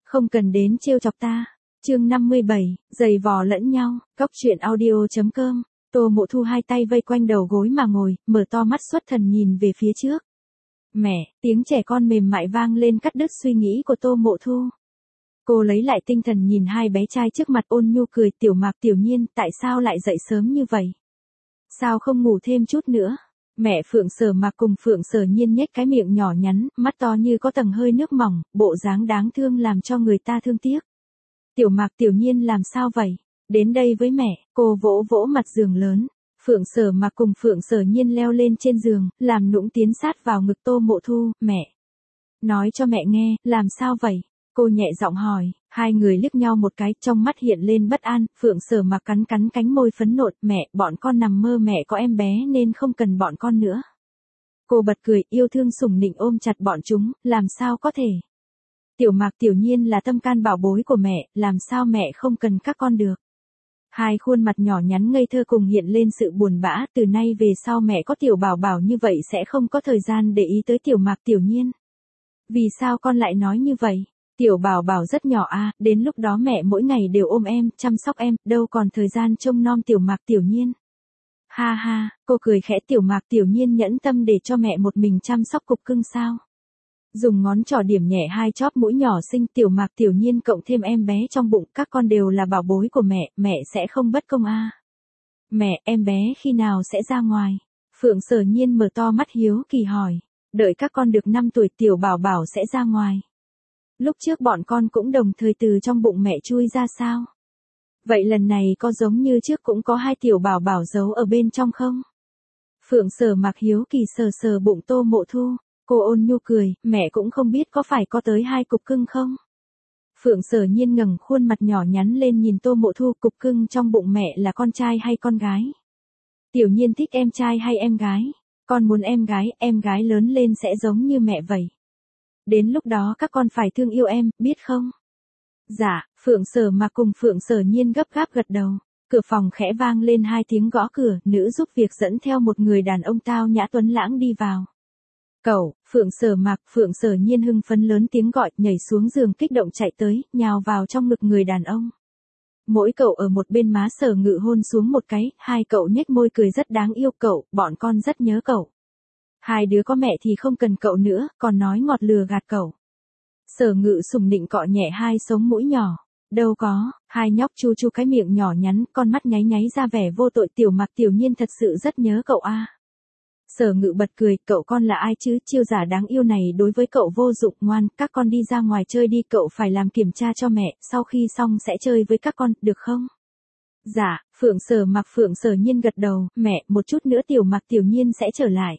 Không cần đến trêu chọc ta. Chương 57, giày vò lẫn nhau, Cóc truyện audio.com. Tô Mộ Thu hai tay vây quanh đầu gối mà ngồi, mở to mắt xuất thần nhìn về phía trước. Mẹ, tiếng trẻ con mềm mại vang lên cắt đứt suy nghĩ của Tô Mộ Thu. Cô lấy lại tinh thần nhìn hai bé trai trước mặt ôn nhu cười, Tiểu Mạc Tiểu Nhiên, tại sao lại dậy sớm như vậy? Sao không ngủ thêm chút nữa? Mẹ Phượng Sở Mạc cùng Phượng Sở Nhiên nhếch cái miệng nhỏ nhắn, mắt to như có tầng hơi nước mỏng, bộ dáng đáng thương làm cho người ta thương tiếc. Tiểu Mạc Tiểu Nhiên làm sao vậy? Đến đây với mẹ, cô vỗ vỗ mặt giường lớn. Phượng Sở Mạc cùng Phượng Sở Nhiên leo lên trên giường, làm nũng tiến sát vào ngực Tô Mộ Thu, mẹ. Nói cho mẹ nghe, làm sao vậy? Cô nhẹ giọng hỏi, hai người liếc nhau một cái, trong mắt hiện lên bất an, Phượng Sở Mạc cắn cắn cánh môi phấn nộ, mẹ, bọn con nằm mơ mẹ có em bé nên không cần bọn con nữa. Cô bật cười, yêu thương sủng nịnh ôm chặt bọn chúng, làm sao có thể? Tiểu Mạc Tiểu Nhiên là tâm can bảo bối của mẹ, làm sao mẹ không cần các con được? Hai khuôn mặt nhỏ nhắn ngây thơ cùng hiện lên sự buồn bã, từ nay về sau mẹ có Tiểu Bảo Bảo như vậy sẽ không có thời gian để ý tới Tiểu Mạc Tiểu Nhiên. Vì sao con lại nói như vậy? Tiểu Bảo Bảo rất nhỏ à, đến lúc đó mẹ mỗi ngày đều ôm em, chăm sóc em, đâu còn thời gian trông nom Tiểu Mạc Tiểu Nhiên. Ha ha, cô cười khẽ, Tiểu Mạc Tiểu Nhiên nhẫn tâm để cho mẹ một mình chăm sóc cục cưng sao? Dùng ngón trỏ điểm nhẹ hai chóp mũi nhỏ xinh, Tiểu Mạc Tiểu Nhiên cộng thêm em bé trong bụng, các con đều là bảo bối của mẹ sẽ không bất công à? Mẹ, em bé khi nào sẽ ra ngoài? Phượng Sở Nhiên mở to mắt hiếu kỳ hỏi. Đợi các con được 5 tuổi Tiểu Bảo Bảo sẽ ra ngoài. Lúc trước bọn con cũng đồng thời từ trong bụng mẹ chui ra sao? Vậy lần này có giống như trước cũng có hai Tiểu Bảo Bảo giấu ở bên trong không? Phượng Sở Mạc hiếu kỳ sờ sờ bụng Tô Mộ Thu, cô ôn nhu cười, mẹ cũng không biết có phải có tới 2 cục cưng không? Phượng Sở Nhiên ngẩng khuôn mặt nhỏ nhắn lên nhìn Tô Mộ Thu, cục cưng trong bụng mẹ là con trai hay con gái? Tiểu Nhiên thích em trai hay em gái? Con muốn em gái lớn lên sẽ giống như mẹ vậy. Đến lúc đó các con phải thương yêu em, biết không? Dạ, Phượng Sở Mạc cùng Phượng Sở Nhiên gấp gáp gật đầu. Cửa phòng khẽ vang lên 2 tiếng gõ cửa, nữ giúp việc dẫn theo một người đàn ông tao nhã tuấn lãng đi vào. Cậu, Phượng Sở Mạc, Phượng Sở Nhiên hưng phấn lớn tiếng gọi, nhảy xuống giường kích động chạy tới, nhào vào trong ngực người đàn ông. Mỗi cậu ở một bên má Sở Ngự hôn xuống một cái, hai cậu nhếch môi cười rất đáng yêu, cậu, bọn con rất nhớ cậu. Hai đứa có mẹ thì không cần cậu nữa, còn nói ngọt lừa gạt cậu. Sở Ngự sủng nịnh cọ nhẹ hai sống mũi nhỏ. Đâu có, hai nhóc chu chu cái miệng nhỏ nhắn, con mắt nháy nháy ra vẻ vô tội, Tiểu Mạc Tiểu Nhiên thật sự rất nhớ cậu a. Sở Ngự bật cười, cậu con là ai chứ, chiêu giả đáng yêu này đối với cậu vô dụng, ngoan, các con đi ra ngoài chơi đi, cậu phải làm kiểm tra cho mẹ, sau khi xong sẽ chơi với các con, được không? Dạ, Phượng Sở Mạc Phượng Sở Nhiên gật đầu, mẹ, một chút nữa Tiểu Mạc Tiểu Nhiên sẽ trở lại.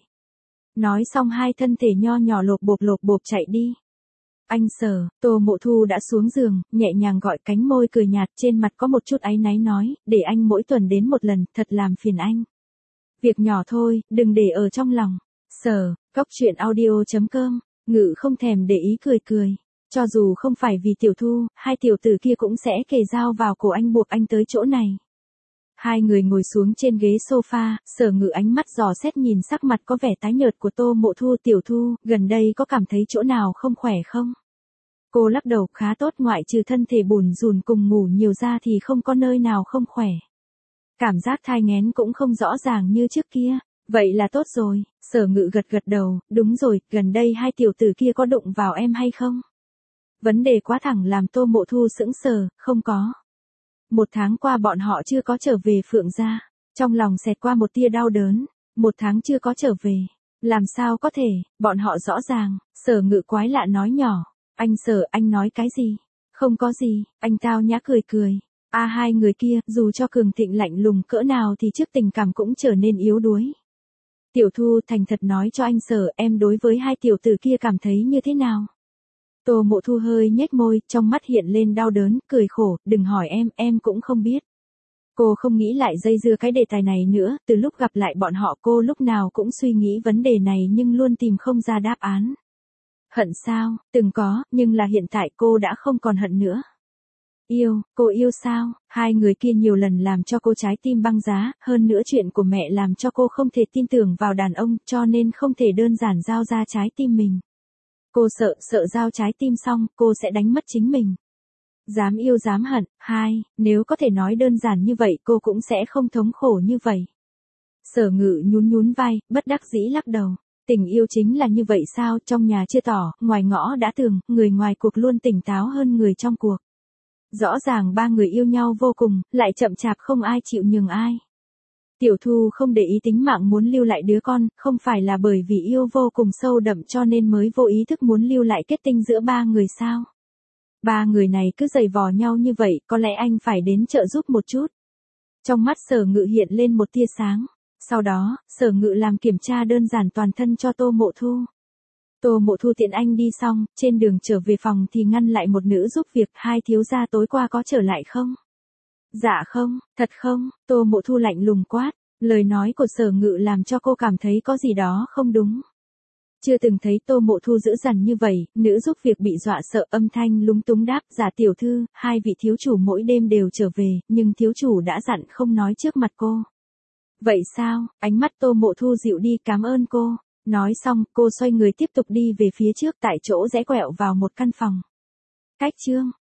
Nói xong hai thân thể nho nhỏ lộp bộp chạy đi. Anh Sở, Tô Mộ Thu đã xuống giường, nhẹ nhàng gọi, cánh môi cười nhạt, trên mặt có một chút áy náy nói, để anh mỗi tuần đến một lần, thật làm phiền anh. Việc nhỏ thôi, đừng để ở trong lòng. Sở, Cóc truyện audio.com, Ngự không thèm để ý cười. Cho dù không phải vì Tiểu Thu, hai tiểu tử kia cũng sẽ kề dao vào cổ anh buộc anh tới chỗ này. Hai người ngồi xuống trên ghế sofa, Sở Ngự ánh mắt dò xét nhìn sắc mặt có vẻ tái nhợt của Tô Mộ Thu, Tiểu Thu, gần đây có cảm thấy chỗ nào không khỏe không? Cô lắc đầu, khá tốt, ngoại trừ thân thể bủn rủn cùng ngủ nhiều ra thì không có nơi nào không khỏe. Cảm giác thai nghén cũng không rõ ràng như trước kia. Vậy là tốt rồi, Sở Ngự gật đầu, đúng rồi, gần đây hai tiểu tử kia có đụng vào em hay không? Vấn đề quá thẳng làm Tô Mộ Thu sững sờ, không có. 1 tháng qua bọn họ chưa có trở về Phượng gia, trong lòng xẹt qua một tia đau đớn, 1 tháng chưa có trở về, làm sao có thể, bọn họ rõ ràng, Sở Ngự quái lạ nói nhỏ, anh Sở, anh nói cái gì? Không có gì, anh tao nhã cười. Hai người kia, dù cho cường thịnh lạnh lùng cỡ nào thì trước tình cảm cũng trở nên yếu đuối. Tiểu Thu thành thật nói cho anh Sở, em đối với hai tiểu tử kia cảm thấy như thế nào? Tô Mộ Thu hơi nhếch môi, trong mắt hiện lên đau đớn, cười khổ, đừng hỏi em cũng không biết. Cô không nghĩ lại dây dưa cái đề tài này nữa, từ lúc gặp lại bọn họ cô lúc nào cũng suy nghĩ vấn đề này nhưng luôn tìm không ra đáp án. Hận sao, từng có, nhưng là hiện tại cô đã không còn hận nữa. Yêu, cô yêu sao? Hai người kia nhiều lần làm cho cô trái tim băng giá, hơn nữa chuyện của mẹ làm cho cô không thể tin tưởng vào đàn ông, cho nên không thể đơn giản giao ra trái tim mình. Cô sợ giao trái tim xong, cô sẽ đánh mất chính mình. Dám yêu dám hận, 2, nếu có thể nói đơn giản như vậy cô cũng sẽ không thống khổ như vậy. Sở Ngự nhún vai, bất đắc dĩ lắc đầu. Tình yêu chính là như vậy sao, trong nhà chưa tỏ, ngoài ngõ đã tường, người ngoài cuộc luôn tỉnh táo hơn người trong cuộc. Rõ ràng ba người yêu nhau vô cùng, lại chậm chạp không ai chịu nhường ai. Tiểu Thu không để ý tính mạng muốn lưu lại đứa con, không phải là bởi vì yêu vô cùng sâu đậm cho nên mới vô ý thức muốn lưu lại kết tinh giữa ba người sao. Ba người này cứ giày vò nhau như vậy, có lẽ anh phải đến trợ giúp một chút. Trong mắt Sở Ngự hiện lên một tia sáng. Sau đó, Sở Ngự làm kiểm tra đơn giản toàn thân cho Tô Mộ Thu. Tô Mộ Thu tiện anh đi xong, trên đường trở về phòng thì ngăn lại một nữ giúp việc, 2 thiếu gia tối qua có trở lại không? Dạ không, thật không, Tô Mộ Thu lạnh lùng quát, lời nói của Sở Ngự làm cho cô cảm thấy có gì đó không đúng. Chưa từng thấy Tô Mộ Thu dữ dằn như vậy, nữ giúp việc bị dọa sợ âm thanh lúng túng đáp, dạ tiểu thư, 2 vị thiếu chủ mỗi đêm đều trở về, nhưng thiếu chủ đã dặn không nói trước mặt cô. Vậy sao, ánh mắt Tô Mộ Thu dịu đi, cảm ơn cô. Nói xong, cô xoay người tiếp tục đi về phía trước, tại chỗ rẽ quẹo vào một căn phòng. Cách chương